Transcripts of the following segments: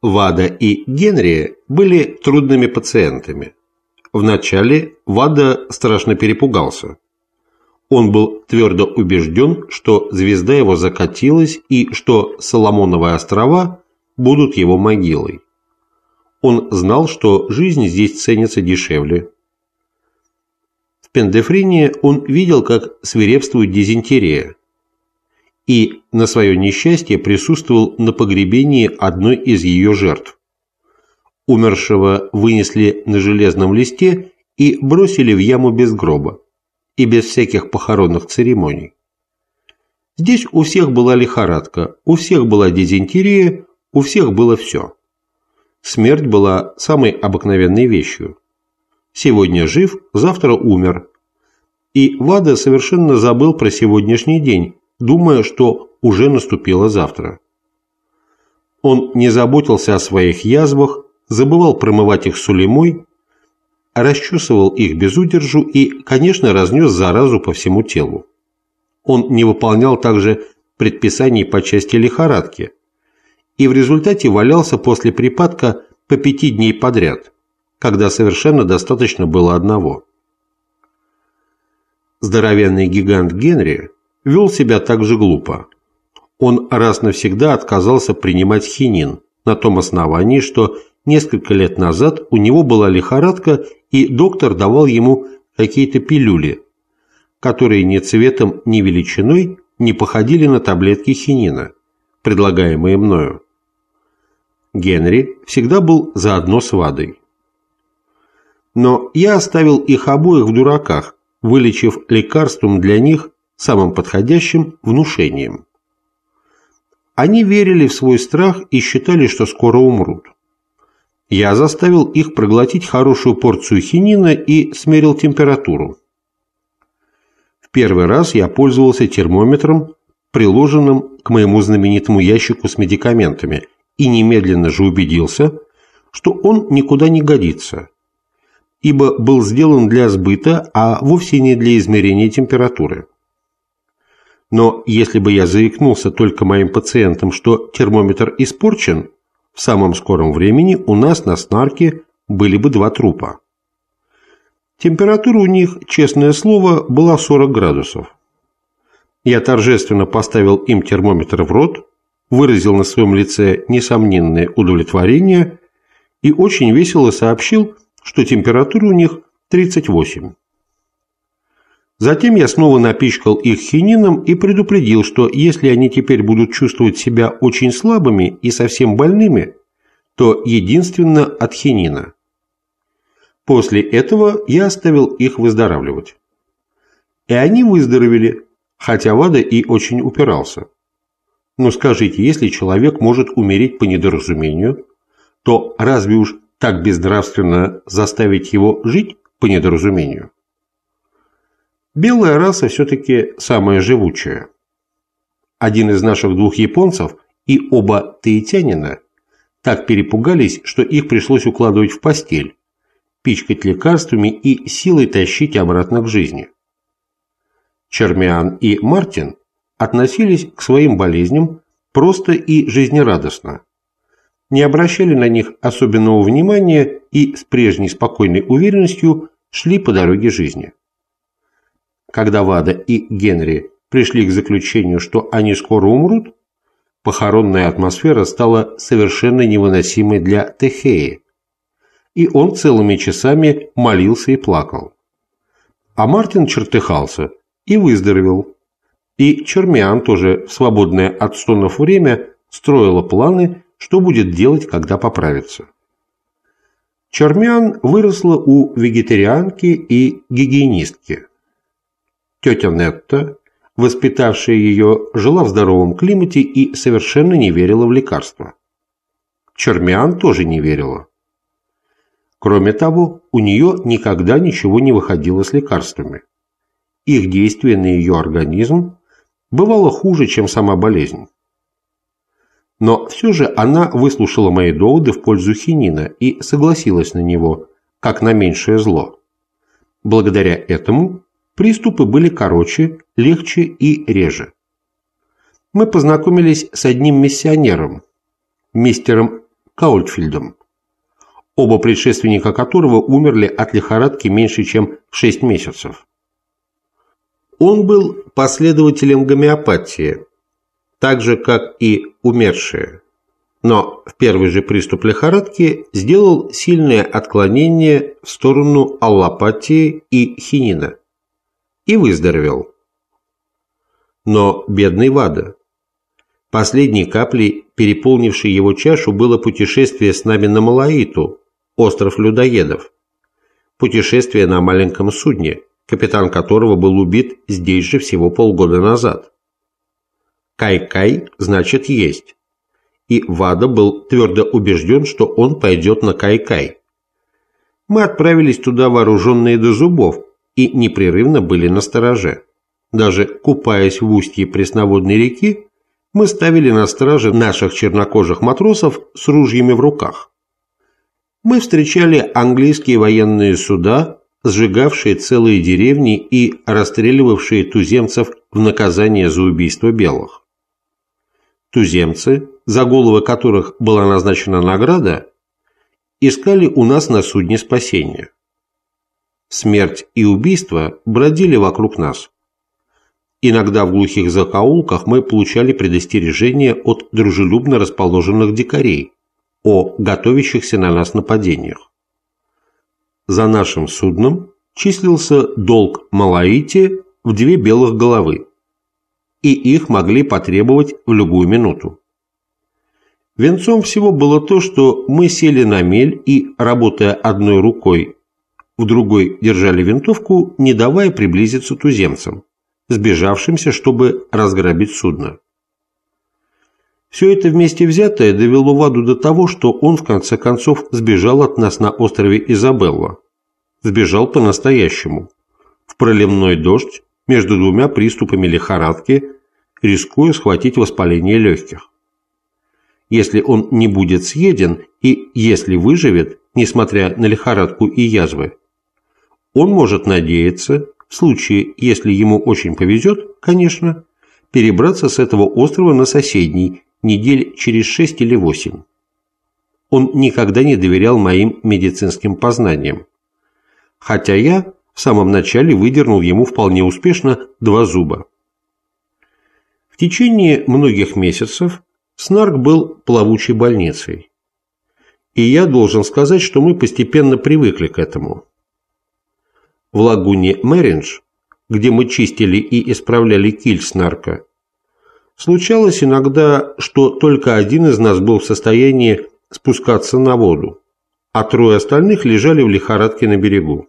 Вада и Генри были трудными пациентами. Вначале Вада страшно перепугался. Он был твердо убежден, что звезда его закатилась и что Соломоновы острова будут его могилой. Он знал, что жизнь здесь ценится дешевле. В Пендефрине он видел, как свирепствует дизентерия, и на свое несчастье присутствовал на погребении одной из ее жертв. Умершего вынесли на железном листе и бросили в яму без гроба и без всяких похоронных церемоний. Здесь у всех была лихорадка, у всех была дизентерия, у всех было все. Смерть была самой обыкновенной вещью. Сегодня жив, завтра умер. И Вада совершенно забыл про сегодняшний день, думая, что уже наступило завтра. Он не заботился о своих язвах, забывал промывать их сулеймой, расчесывал их без удержу и, конечно, разнес заразу по всему телу. Он не выполнял также предписаний по части лихорадки и в результате валялся после припадка по 5 дней подряд, когда совершенно достаточно было одного. Здоровенный гигант Генри вел себя так же глупо. Он раз навсегда отказался принимать хинин на том основании, что несколько лет назад у него была лихорадка, и доктор давал ему какие-то пилюли, которые ни цветом, ни величиной не походили на таблетки хинина, предлагаемые мною. Генри всегда был заодно с Вадой. Но я оставил их обоих в дураках, вылечив лекарством для них самым подходящим внушением. Они верили в свой страх и считали, что скоро умрут. Я заставил их проглотить хорошую порцию хинина и смерил температуру. В первый раз я пользовался термометром, приложенным к моему знаменитому ящику с медикаментами, и немедленно же убедился, что он никуда не годится, ибо был сделан для сбыта, а вовсе не для измерения температуры. Но если бы я заикнулся только моим пациентам, что термометр испорчен, в самом скором времени у нас на Снарке были бы 2 трупа. Температура у них, честное слово, была 40 градусов. Я торжественно поставил им термометр в рот, выразил на своем лице несомненное удовлетворение и очень весело сообщил, что температура у них 38. Затем я снова напичкал их хинином и предупредил, что если они теперь будут чувствовать себя очень слабыми и совсем больными, то единственно от хинина. После этого я оставил их выздоравливать. И они выздоровели, хотя Вада и очень упирался. Но скажите, если человек может умереть по недоразумению, то разве уж так безнравственно заставить его жить по недоразумению? Белая раса все-таки самая живучая. Один из наших 2 японцев и оба таитянина так перепугались, что их пришлось укладывать в постель, пичкать лекарствами и силой тащить обратно к жизни. Чермиан и Мартин относились к своим болезням просто и жизнерадостно, не обращали на них особенного внимания и с прежней спокойной уверенностью шли по дороге жизни. Когда Вада и Генри пришли к заключению, что они скоро умрут, похоронная атмосфера стала совершенно невыносимой для Техеи, и он целыми часами молился и плакал. А Мартин чертыхался и выздоровел, и Чермиан тоже в свободное от стонов время строила планы, что будет делать, когда поправится. Чермиан выросла у вегетарианки и гигиенистки. Тетя Нетта, воспитавшая ее, жила в здоровом климате и совершенно не верила в лекарства. Чермиан тоже не верила. Кроме того, у нее никогда ничего не выходило с лекарствами. Их действие на ее организм бывало хуже, чем сама болезнь. Но все же она выслушала мои доводы в пользу хинина и согласилась на него, как на меньшее зло. Благодаря этому приступы были короче, легче и реже. Мы познакомились с одним миссионером, мистером Каультфельдом, оба предшественника которого умерли от лихорадки меньше, чем в 6 месяцев. Он был последователем гомеопатии, так же, как и умершие, но в первый же приступ лихорадки сделал сильное отклонение в сторону аллопатии и хинина и выздоровел. Но бедный Вада. Последней каплей, переполнившей его чашу, было путешествие с нами на Малаиту, остров людоедов. Путешествие на маленьком судне, капитан которого был убит здесь же всего полгода назад. Кай-кай значит есть. И Вада был твердо убежден, что он пойдет на Кай-кай. Мы отправились туда вооруженные до зубов и непрерывно были настороже. Даже купаясь в устье пресноводной реки, мы ставили на страже наших чернокожих матросов с ружьями в руках. Мы встречали английские военные суда, сжигавшие целые деревни и расстреливавшие туземцев в наказание за убийство белых. Туземцы, за головы которых была назначена награда, искали у нас на судне спасения. Смерть и убийство бродили вокруг нас. Иногда в глухих закоулках мы получали предостережения от дружелюбно расположенных дикарей о готовящихся на нас нападениях. За нашим судном числился долг Малаите в 2 белых головы, и их могли потребовать в любую минуту. Венцом всего было то, что мы сели на мель и, работая одной рукой, в другой держали винтовку, не давая приблизиться туземцам, сбежавшимся, чтобы разграбить судно. Все это вместе взятое довело Ваду до того, что он в конце концов сбежал от нас на острове Изабелла. Сбежал по-настоящему, в проливной дождь, между 2 приступами лихорадки, рискуя схватить воспаление легких. Если он не будет съеден и если выживет, несмотря на лихорадку и язвы, он может надеяться, в случае, если ему очень повезет, конечно, перебраться с этого острова на соседний, недель через 6 или 8. Он никогда не доверял моим медицинским познаниям, хотя я в самом начале выдернул ему вполне успешно 2 зуба. В течение многих месяцев Снарк был плавучей больницей, и я должен сказать, что мы постепенно привыкли к этому. В лагуне Мэриндж, где мы чистили и исправляли киль Снарка, случалось иногда, что только один из нас был в состоянии спускаться на воду, а 3 остальных лежали в лихорадке на берегу.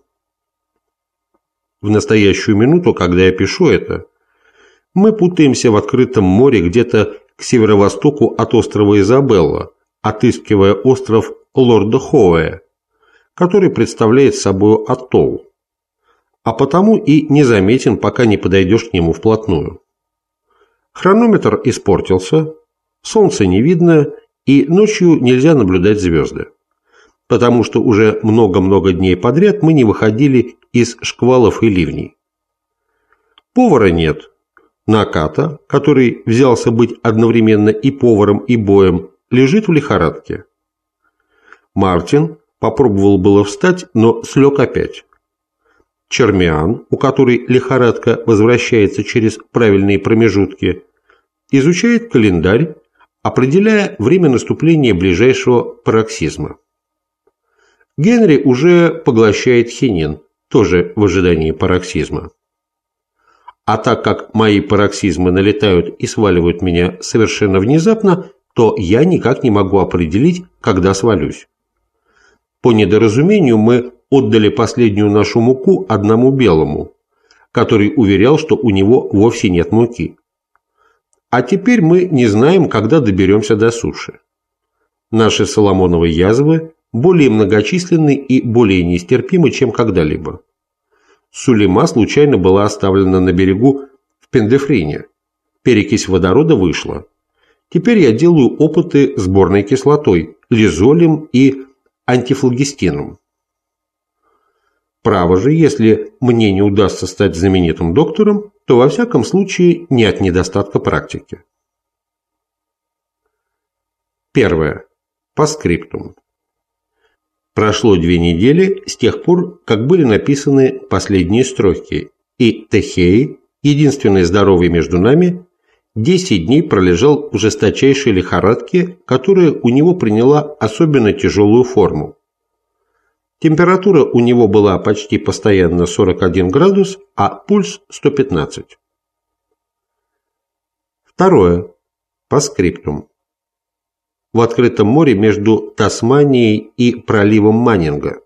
В настоящую минуту, когда я пишу это, мы путаемся в открытом море где-то к северо-востоку от острова Изабелла, отыскивая остров Лорда Хоуэ, который представляет собой атолл, а потому и незаметен, пока не подойдешь к нему вплотную. Хронометр испортился, солнца не видно, и ночью нельзя наблюдать звезды, потому что уже много-много дней подряд мы не выходили из шквалов и ливней. Повара нет. Наката, который взялся быть одновременно и поваром, и боем, лежит в лихорадке. Мартин попробовал было встать, но слег опять. Чермиан, у которой лихорадка возвращается через правильные промежутки, изучает календарь, определяя время наступления ближайшего пароксизма. Генри уже поглощает хинин, тоже в ожидании пароксизма. А так как мои пароксизмы налетают и сваливают меня совершенно внезапно, то я никак не могу определить, когда свалюсь. По недоразумению мы отдали последнюю нашу муку одному белому, который уверял, что у него вовсе нет муки. А теперь мы не знаем, когда доберемся до суши. Наши соломоновые язвы более многочисленны и более нестерпимы, чем когда-либо. Сулейма случайно была оставлена на берегу в Пендефрине. Перекись водорода вышла. Теперь я делаю опыты с борной кислотой, лизолем и антифлогистином. Право же, если мне не удастся стать знаменитым доктором, то во всяком случае не от недостатка практики. Первое. По скриптум. Прошло 2 недели с тех пор, как были написаны последние строки, и Техей, единственный здоровый между нами, 10 дней пролежал в жесточайшей лихорадке, которая у него приняла особенно тяжелую форму. Температура у него была почти постоянно 41 градус, а пульс 115. Второе. По скриптум. В открытом море между Тасманией и проливом Маннинга.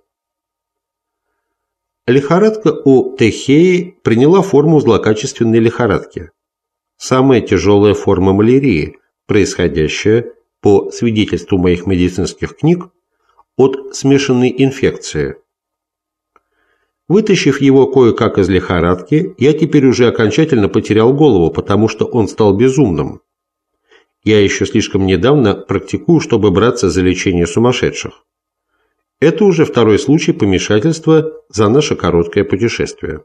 Лихорадка у Техеи приняла форму злокачественной лихорадки. Самая тяжелая форма малярии, происходящая, по свидетельству моих медицинских книг, от смешанной инфекции. Вытащив его кое-как из лихорадки, я теперь уже окончательно потерял голову, потому что он стал безумным. Я еще слишком недавно практикую, чтобы браться за лечение сумасшедших. Это уже второй случай помешательства за наше короткое путешествие.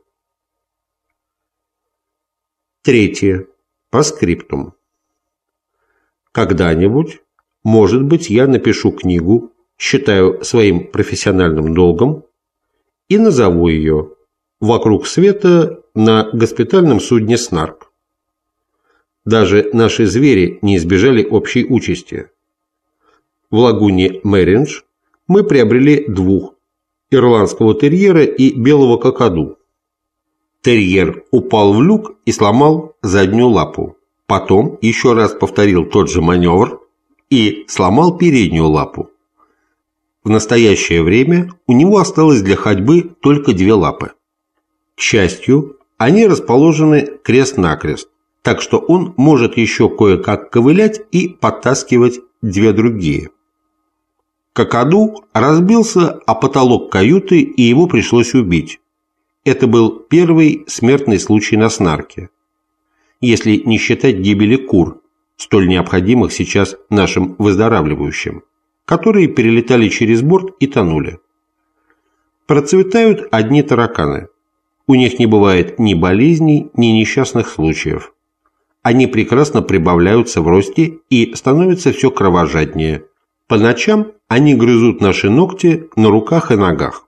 Третье. По скриптум. Когда-нибудь, может быть, я напишу книгу, считаю своим профессиональным долгом, и назову ее «Вокруг света на госпитальном судне Снарк». Даже наши звери не избежали общей участи. В лагуне Мэриндж мы приобрели 2 – ирландского терьера и белого какаду. Терьер упал в люк и сломал заднюю лапу. Потом еще раз повторил тот же маневр и сломал переднюю лапу. В настоящее время у него осталось для ходьбы только 2 лапы. К счастью, они расположены крест-накрест, так что он может еще кое-как ковылять и подтаскивать 2 другие. Какаду разбился о потолок каюты, и его пришлось убить. Это был первый смертный случай на Снарке, если не считать гибели кур, столь необходимых сейчас нашим выздоравливающим, которые перелетали через борт и тонули. Процветают одни тараканы. У них не бывает ни болезней, ни несчастных случаев. Они прекрасно прибавляются в росте и становятся все кровожаднее. По ночам они грызут наши ногти на руках и ногах.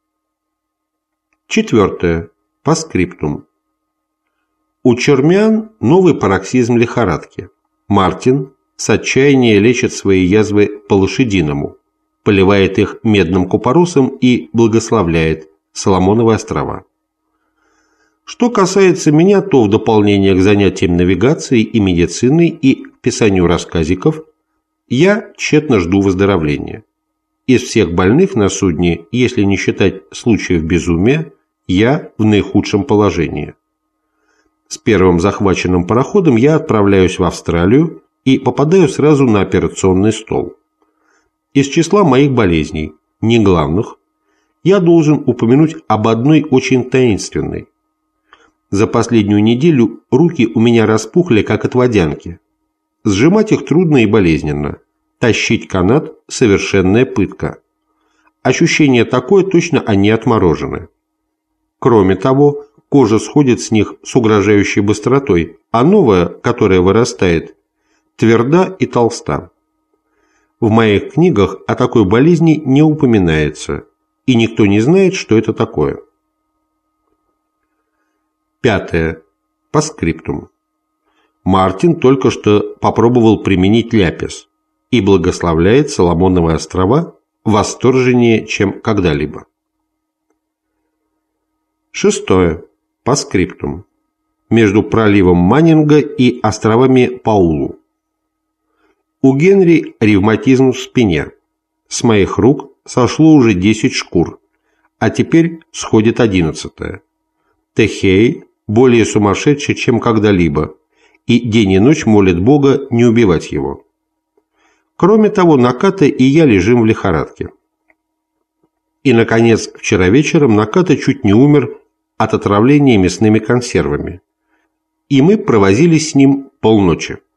Четвертое. По скриптум. У чермян новый пароксизм лихорадки. Мартин с отчаяния лечит свои язвы по-лошадиному, поливает их медным купоросом и благословляет Соломоновы острова. Что касается меня, то в дополнение к занятиям навигацией и медициной и писанию рассказиков, я тщетно жду выздоровления. Из всех больных на судне, если не считать случаев безумия, я в наихудшем положении. С первым захваченным пароходом я отправляюсь в Австралию и попадаю сразу на операционный стол. Из числа моих болезней, не главных, я должен упомянуть об одной очень таинственной. За последнюю неделю руки у меня распухли, как от водянки. Сжимать их трудно и болезненно. Тащить канат – совершенная пытка. Ощущение такое, точно они отморожены. Кроме того, кожа сходит с них с угрожающей быстротой, а новая, которая вырастает, тверда и толста. В моих книгах о такой болезни не упоминается, и никто не знает, что это такое. Пятое. По скриптум. Мартин только что попробовал применить ляпис и благословляет Соломоновы острова восторженнее, чем когда-либо. Шестое. По скриптум. Между проливом Маннинга и островами Паулу. У Генри ревматизм в спине. С моих рук сошло уже 10 шкур, а теперь сходит 11-я. Техей более сумасшедший, чем когда-либо, и день и ночь молит Бога не убивать его. Кроме того, Наката и я лежим в лихорадке. И, наконец, вчера вечером Наката чуть не умер от отравления мясными консервами, и мы провозились с ним полночи.